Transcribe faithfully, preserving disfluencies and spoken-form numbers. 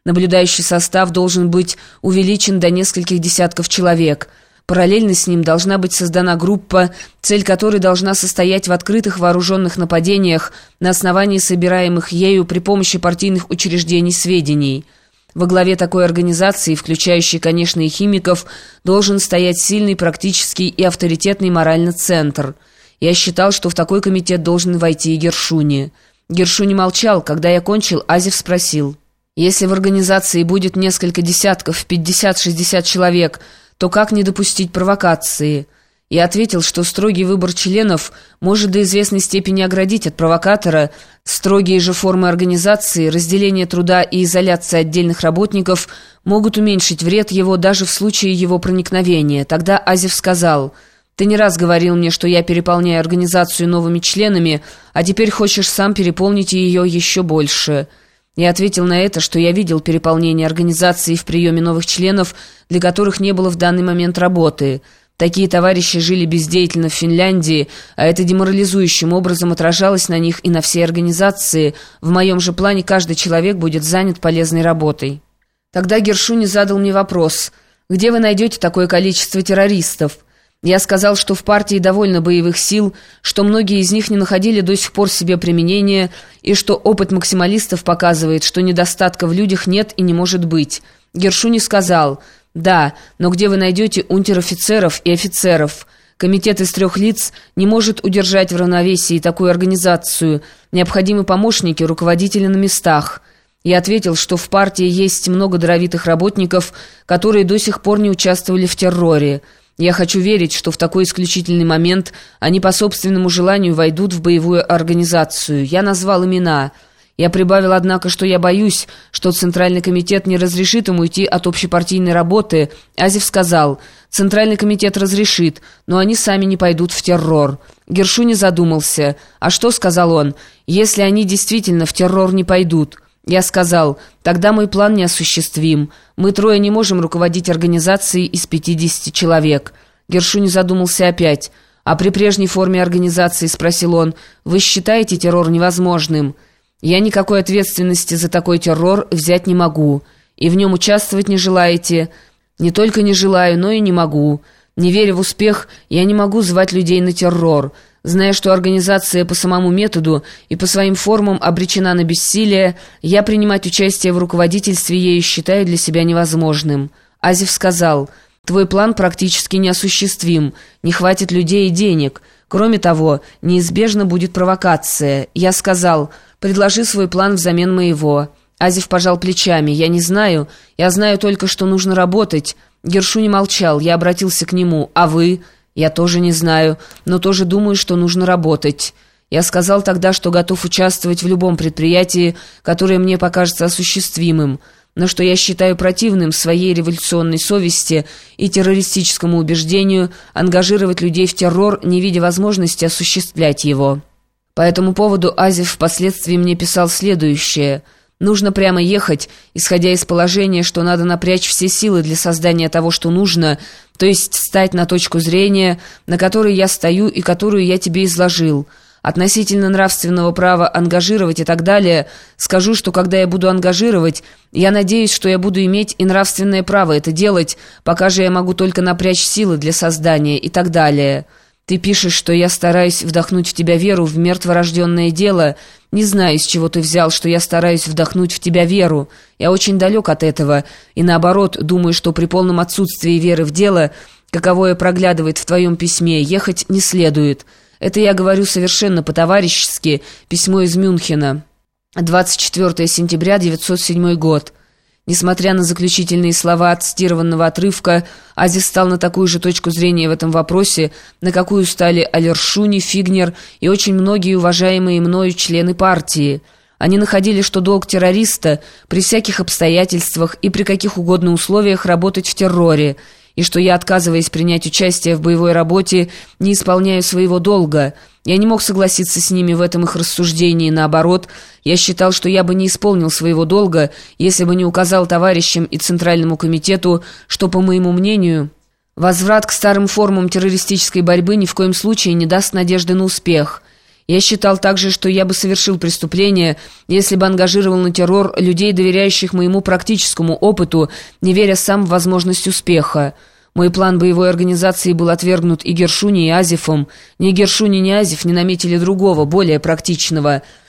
Наблюдающий состав должен быть увеличен до нескольких десятков человек. Параллельно с ним должна быть создана группа, цель которой должна состоять в открытых вооруженных нападениях на основании собираемых ею при помощи партийных учреждений сведений. Во главе такой организации, включающей, конечно, и химиков, должен стоять сильный практический и авторитетный моральный центр. Я считал, что в такой комитет должен войти и Гершуни. Гершуни молчал. Когда я кончил, Азев спросил: «Если в организации будет несколько десятков, пятьдесят-шестьдесят человек, то как не допустить провокации?» Я ответил, что строгий выбор членов может до известной степени оградить от провокатора. Строгие же формы организации, разделение труда и изоляция отдельных работников могут уменьшить вред его даже в случае его проникновения. Тогда Азев сказал: «Ты не раз говорил мне, что я переполняю организацию новыми членами, а теперь хочешь сам переполнить ее еще больше». Я ответил на это, что я видел переполнение организации в приеме новых членов, для которых не было в данный момент работы. Такие товарищи жили бездеятельно в Финляндии, а это деморализующим образом отражалось на них и на всей организации. В моем же плане каждый человек будет занят полезной работой. Тогда Гершуни задал мне вопрос: «Где вы найдете такое количество террористов?» Я сказал, что в партии довольно боевых сил, что многие из них не находили до сих пор себе применения, и что опыт максималистов показывает, что недостатка в людях нет и не может быть. Гершуни сказал: «Да, но где вы найдете унтер-офицеров и офицеров? Комитет из трех лиц не может удержать в равновесии такую организацию. Необходимы помощники, руководители на местах». Я ответил, что в партии есть много даровитых работников, которые до сих пор не участвовали в терроре. Я хочу верить, что в такой исключительный момент они по собственному желанию войдут в боевую организацию. Я назвал имена. Я прибавил, однако, что я боюсь, что Центральный комитет не разрешит им уйти от общепартийной работы. Азев сказал: «Центральный комитет разрешит, но они сами не пойдут в террор». Гершуни задумался. «А что, — сказал он, — если они действительно в террор не пойдут?» Я сказал: «Тогда мой план неосуществим. Мы трое не можем руководить организацией из пятидесяти человек». Гершуни задумался опять. «А при прежней форме организации, — спросил он, — вы считаете террор невозможным?» «Я никакой ответственности за такой террор взять не могу. И в нем участвовать не желаете?» «Не только не желаю, но и не могу. Не веря в успех, я не могу звать людей на террор. Зная, что организация по самому методу и по своим формам обречена на бессилие, я принимать участие в руководительстве ею считаю для себя невозможным». Азев сказал: «Твой план практически неосуществим, не хватит людей и денег. Кроме того, неизбежно будет провокация». Я сказал: «Предложи свой план взамен моего». Азев пожал плечами: «Я не знаю, я знаю только, что нужно работать». Гершуни молчал. Я обратился к нему: «А вы?» «Я тоже не знаю, но тоже думаю, что нужно работать». Я сказал тогда, что готов участвовать в любом предприятии, которое мне покажется осуществимым, но что я считаю противным своей революционной совести и террористическому убеждению ангажировать людей в террор, не видя возможности осуществлять его. По этому поводу Азев впоследствии мне писал следующее: «Нужно прямо ехать, исходя из положения, что надо напрячь все силы для создания того, что нужно, то есть встать на точку зрения, на которой я стою и которую я тебе изложил. Относительно нравственного права ангажировать и так далее, скажу, что когда я буду ангажировать, я надеюсь, что я буду иметь и нравственное право это делать, пока же я могу только напрячь силы для создания и так далее. Ты пишешь, что я стараюсь вдохнуть в тебя веру в мертворожденное дело. Не знаю, из чего ты взял, что я стараюсь вдохнуть в тебя веру. Я очень далек от этого, и наоборот, думаю, что при полном отсутствии веры в дело, каковое проглядывает в твоем письме, ехать не следует. Это я говорю совершенно по-товарищески. Письмо из Мюнхена. двадцать четвёртого сентября девятьсот седьмой год». Несмотря на заключительные слова отцитированного отрывка, Азев стал на такую же точку зрения в этом вопросе, на какую стали Алершуни, Фигнер и очень многие уважаемые мною члены партии. Они находили, что долг террориста при всяких обстоятельствах и при каких угодно условиях работать в терроре, и что я, отказываясь принять участие в боевой работе, не исполняю своего долга. Я не мог согласиться с ними в этом их рассуждении. Наоборот, я считал, что я бы не исполнил своего долга, если бы не указал товарищам и Центральному комитету, что, по моему мнению, возврат к старым формам террористической борьбы ни в коем случае не даст надежды на успех. Я считал также, что я бы совершил преступление, если бы ангажировал на террор людей, доверяющих моему практическому опыту, не веря сам в возможность успеха. Мой план боевой организации был отвергнут и Гершуни, и Азефом. Ни Гершуни, ни Азеф не наметили другого, более практичного –